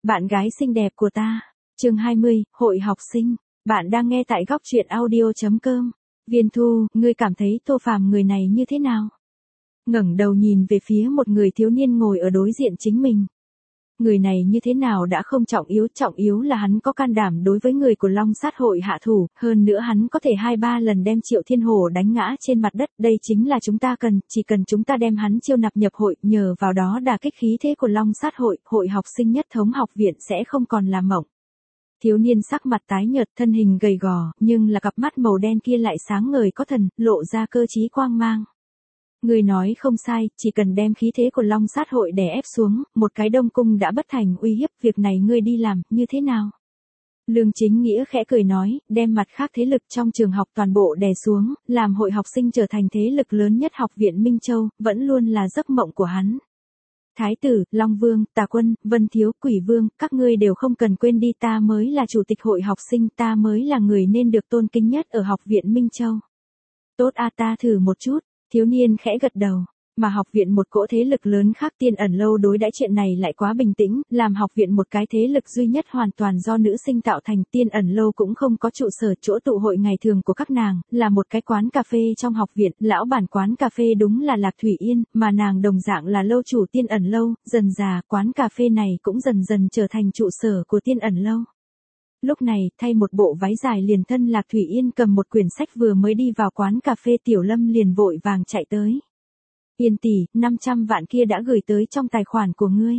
Bạn gái xinh đẹp của ta. Chương 20, hội học sinh. Bạn đang nghe tại góc truyện audio.com. Viên Thu, ngươi cảm thấy Tô Phàm người này như thế nào? Ngẩng đầu nhìn về phía một người thiếu niên ngồi ở đối diện chính mình. Người này như thế nào đã không trọng yếu là hắn có can đảm đối với người của Long Sát hội hạ thủ, hơn nữa hắn có thể 2-3 lần đem Triệu Thiên Hổ đánh ngã trên mặt đất, đây chính là chúng ta cần, chỉ cần chúng ta đem hắn chiêu nạp nhập hội, nhờ vào đó đả kích khí thế của Long Sát hội, hội học sinh nhất thống học viện sẽ không còn là mộng. Thiếu niên sắc mặt tái nhợt, thân hình gầy gò, nhưng là cặp mắt màu đen kia lại sáng ngời có thần, lộ ra cơ trí quang mang. Người nói không sai, chỉ cần đem khí thế của Long Sát hội đè ép xuống, một cái Đông Cung đã bất thành uy hiếp, việc này ngươi đi làm, như thế nào? Lương Chính Nghĩa khẽ cười nói, đem mặt khác thế lực trong trường học toàn bộ đè xuống, làm hội học sinh trở thành thế lực lớn nhất học viện Minh Châu, vẫn luôn là giấc mộng của hắn. Thái tử, Long Vương, Tà Quân, Vân Thiếu, Quỷ Vương, các ngươi đều không cần quên đi, ta mới là chủ tịch hội học sinh, ta mới là người nên được tôn kính nhất ở học viện Minh Châu. Tốt a, ta thử một chút. Thiếu niên khẽ gật đầu, mà học viện một cỗ thế lực lớn khác Tiên Ẩn Lâu đối đãi chuyện này lại quá bình tĩnh, làm học viện một cái thế lực duy nhất hoàn toàn do nữ sinh tạo thành. Tiên Ẩn Lâu cũng không có trụ sở, chỗ tụ hội ngày thường của các nàng, là một cái quán cà phê trong học viện, lão bản quán cà phê đúng là Lạc Thủy Yên, mà nàng đồng dạng là lâu chủ Tiên Ẩn Lâu, dần dà quán cà phê này cũng dần dần trở thành trụ sở của Tiên Ẩn Lâu. Lúc này, thay một bộ váy dài liền thân Lạc Thủy Yên cầm một quyển sách vừa mới đi vào quán cà phê, Tiểu Lâm liền vội vàng chạy tới. Yên tỷ, 500 vạn kia đã gửi tới trong tài khoản của ngươi.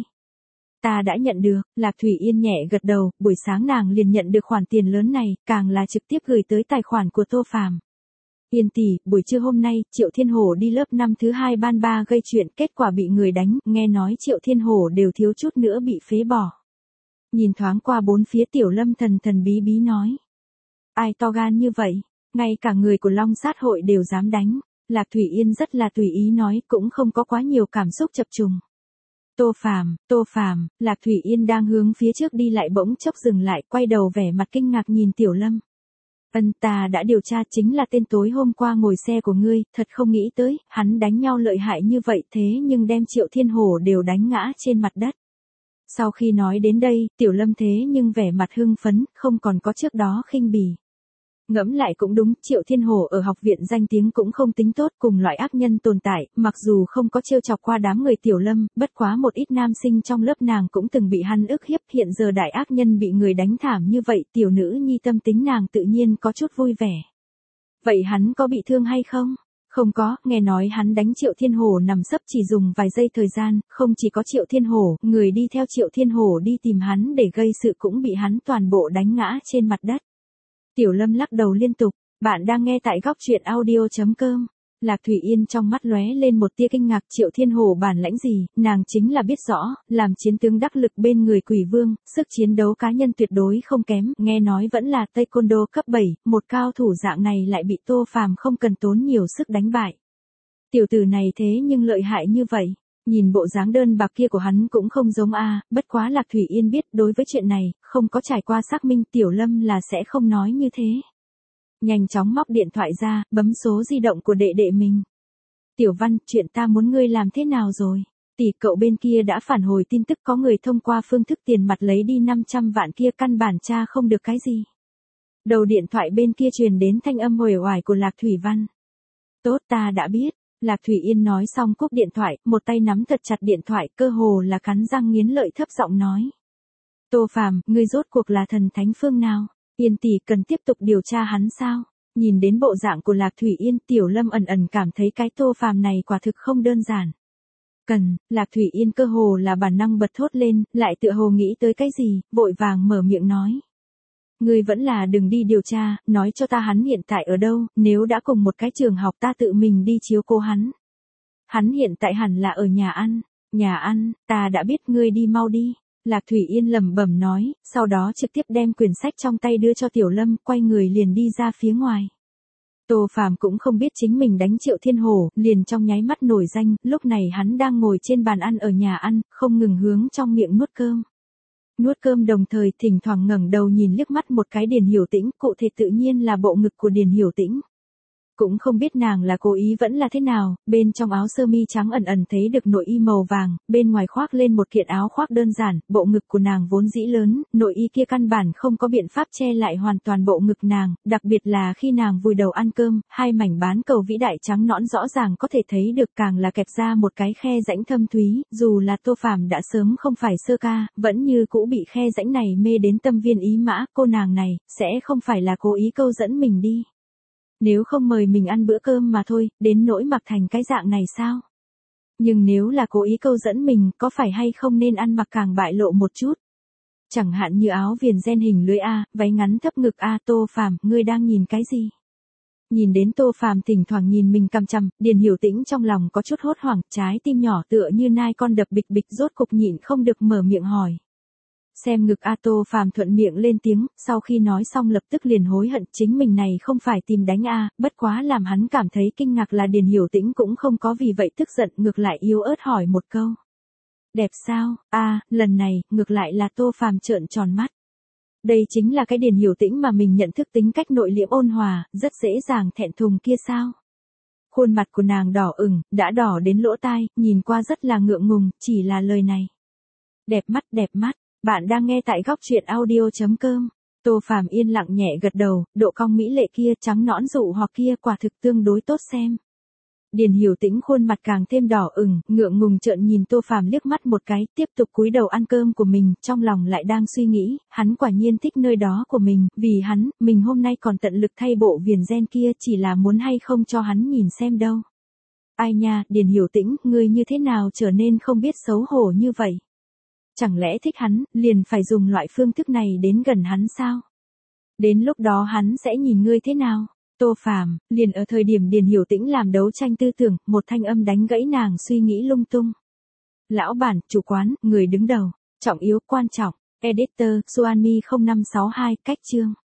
Ta đã nhận được, Lạc Thủy Yên nhẹ gật đầu, buổi sáng nàng liền nhận được khoản tiền lớn này, càng là trực tiếp gửi tới tài khoản của Tô Phàm. Yên tỷ, buổi trưa hôm nay, Triệu Thiên Hổ đi lớp năm thứ 2 ban 3 gây chuyện, kết quả bị người đánh, nghe nói Triệu Thiên Hổ đều thiếu chút nữa bị phế bỏ. Nhìn thoáng qua bốn phía, Tiểu Lâm thần thần bí bí nói. Ai to gan như vậy, ngay cả người của Long Sát hội đều dám đánh. Lạc Thủy Yên rất là tùy ý nói, cũng không có quá nhiều cảm xúc chập trùng. Tô Phàm, Lạc Thủy Yên đang hướng phía trước đi lại bỗng chốc dừng lại, quay đầu vẻ mặt kinh ngạc nhìn Tiểu Lâm. Ta đã điều tra, chính là tên tối hôm qua ngồi xe của ngươi, thật không nghĩ tới, hắn đánh nhau lợi hại như vậy thế nhưng đem Triệu Thiên Hổ đều đánh ngã trên mặt đất. Sau khi nói đến đây, Tiểu Lâm thế nhưng vẻ mặt hưng phấn, không còn có trước đó khinh bỉ. Ngẫm lại cũng đúng, Triệu Thiên Hổ ở học viện danh tiếng cũng không tính tốt, cùng loại ác nhân tồn tại, mặc dù không có trêu chọc qua đám người Tiểu Lâm, bất quá một ít nam sinh trong lớp nàng cũng từng bị hắn ức hiếp, hiện giờ đại ác nhân bị người đánh thảm như vậy, tiểu nữ nhi tâm tính nàng tự nhiên có chút vui vẻ. Vậy hắn có bị thương hay không? Không có, nghe nói hắn đánh Triệu Thiên Hổ nằm sấp chỉ dùng vài giây thời gian, không chỉ có Triệu Thiên Hổ, người đi theo Triệu Thiên Hổ đi tìm hắn để gây sự cũng bị hắn toàn bộ đánh ngã trên mặt đất. Tiểu Lâm lắc đầu liên tục, bạn đang nghe tại góc truyện audio.com. Lạc Thủy Yên trong mắt lóe lên một tia kinh ngạc, Triệu Thiên Hổ bản lãnh gì, nàng chính là biết rõ, làm chiến tướng đắc lực bên người Quỷ Vương, sức chiến đấu cá nhân tuyệt đối không kém, nghe nói vẫn là Taekwondo cấp 7, một cao thủ dạng này lại bị Tô Phàm không cần tốn nhiều sức đánh bại. Tiểu tử này thế nhưng lợi hại như vậy, nhìn bộ dáng đơn bạc kia của hắn cũng không giống bất quá Lạc Thủy Yên biết đối với chuyện này, không có trải qua xác minh, Tiểu Lâm là sẽ không nói như thế. Nhanh chóng móc điện thoại ra, bấm số di động của đệ đệ mình. Tiểu Văn, chuyện ta muốn ngươi làm thế nào rồi? Tỷ, cậu bên kia đã phản hồi tin tức có người thông qua phương thức tiền mặt lấy đi 500 vạn kia, căn bản tra không được cái gì. Đầu điện thoại bên kia truyền đến thanh âm uể oải của Lạc Thủy Văn. Tốt, ta đã biết. Lạc Thủy Yên nói xong cúp điện thoại, một tay nắm thật chặt điện thoại, cơ hồ là cắn răng nghiến lợi thấp giọng nói. Tô Phàm, ngươi rốt cuộc là thần thánh phương nào? Yên tỷ cần tiếp tục điều tra hắn sao? Nhìn đến bộ dạng của Lạc Thủy Yên, Tiểu Lâm ẩn ẩn cảm thấy cái Tô Phàm này quả thực không đơn giản. Lạc Thủy Yên cơ hồ là bản năng bật thốt lên, lại tựa hồ nghĩ tới cái gì, vội vàng mở miệng nói. Ngươi vẫn là đừng đi điều tra, nói cho ta hắn hiện tại ở đâu, nếu đã cùng một cái trường học ta tự mình đi chiếu cố hắn. Hắn hiện tại hẳn là ở nhà ăn, ta đã biết, ngươi đi mau đi. Lạc Thủy Yên lẩm bẩm nói, sau đó trực tiếp đem quyển sách trong tay đưa cho Tiểu Lâm, quay người liền đi ra phía ngoài. Tô Phàm cũng không biết chính mình đánh Triệu Thiên Hổ, liền trong nháy mắt nổi danh, lúc này hắn đang ngồi trên bàn ăn ở nhà ăn, không ngừng hướng trong miệng nuốt cơm. Nuốt cơm đồng thời thỉnh thoảng ngẩng đầu nhìn liếc mắt một cái Điền Hiểu Tĩnh, cụ thể tự nhiên là bộ ngực của Điền Hiểu Tĩnh. Cũng không biết nàng là cố ý vẫn là thế nào, bên trong áo sơ mi trắng ẩn ẩn thấy được nội y màu vàng, bên ngoài khoác lên một kiện áo khoác đơn giản, bộ ngực của nàng vốn dĩ lớn, nội y kia căn bản không có biện pháp che lại hoàn toàn bộ ngực nàng, đặc biệt là khi nàng vùi đầu ăn cơm, hai mảnh bán cầu vĩ đại trắng nõn rõ ràng có thể thấy được, càng là kẹp ra một cái khe rãnh thâm thúy, dù là Tô Phàm đã sớm không phải sơ ca, vẫn như cũ bị khe rãnh này mê đến tâm viên ý mã, cô nàng này, sẽ không phải là cố ý câu dẫn mình đi. Nếu không mời mình ăn bữa cơm mà thôi, đến nỗi mặc thành cái dạng này sao? Nhưng nếu là cố ý câu dẫn mình, có phải hay không nên ăn mặc càng bại lộ một chút? Chẳng hạn như áo viền ren hình lưới A, váy ngắn thấp ngực A. Tô Phàm, ngươi đang nhìn cái gì? Nhìn đến Tô Phàm thỉnh thoảng nhìn mình cằm chằm, Điền Hiểu Tĩnh trong lòng có chút hốt hoảng, trái tim nhỏ tựa như nai con đập bịch bịch, rốt cục nhịn không được mở miệng hỏi. Xem ngực A. Tô Phàm thuận miệng lên tiếng, sau khi nói xong lập tức liền hối hận, chính mình này không phải tìm đánh A, bất quá làm hắn cảm thấy kinh ngạc là Điền Hiểu Tĩnh cũng không có vì vậy tức giận, ngược lại yếu ớt hỏi một câu. Đẹp sao? Lần này, ngược lại là Tô Phàm trợn tròn mắt. Đây chính là cái Điền Hiểu Tĩnh mà mình nhận thức, tính cách nội liễm ôn hòa, rất dễ dàng thẹn thùng kia sao? Khuôn mặt của nàng đỏ ửng, đã đỏ đến lỗ tai, nhìn qua rất là ngượng ngùng, chỉ là lời này. Đẹp mắt, đẹp mắt. Bạn đang nghe tại góc truyện audio.com. Tô Phàm yên lặng nhẹ gật đầu, độ cong mỹ lệ kia, trắng nõn dụ hoặc kia quả thực tương đối tốt xem. Điền Hiểu Tĩnh khuôn mặt càng thêm đỏ ửng, ngượng ngùng trợn nhìn Tô Phàm liếc mắt một cái, tiếp tục cúi đầu ăn cơm của mình, trong lòng lại đang suy nghĩ, hắn quả nhiên thích nơi đó của mình, vì hắn, mình hôm nay còn tận lực thay bộ viền ren kia, chỉ là muốn hay không cho hắn nhìn xem đâu. Ai nha, Điền Hiểu Tĩnh, ngươi như thế nào trở nên không biết xấu hổ như vậy? Chẳng lẽ thích hắn, liền phải dùng loại phương thức này đến gần hắn sao? Đến lúc đó hắn sẽ nhìn ngươi thế nào? Tô Phàm, liền ở thời điểm Điền Hiểu Tĩnh làm đấu tranh tư tưởng, một thanh âm đánh gãy nàng suy nghĩ lung tung. Lão bản, chủ quán, người đứng đầu, trọng yếu, quan trọng, editor, Suami 0562, cách chương.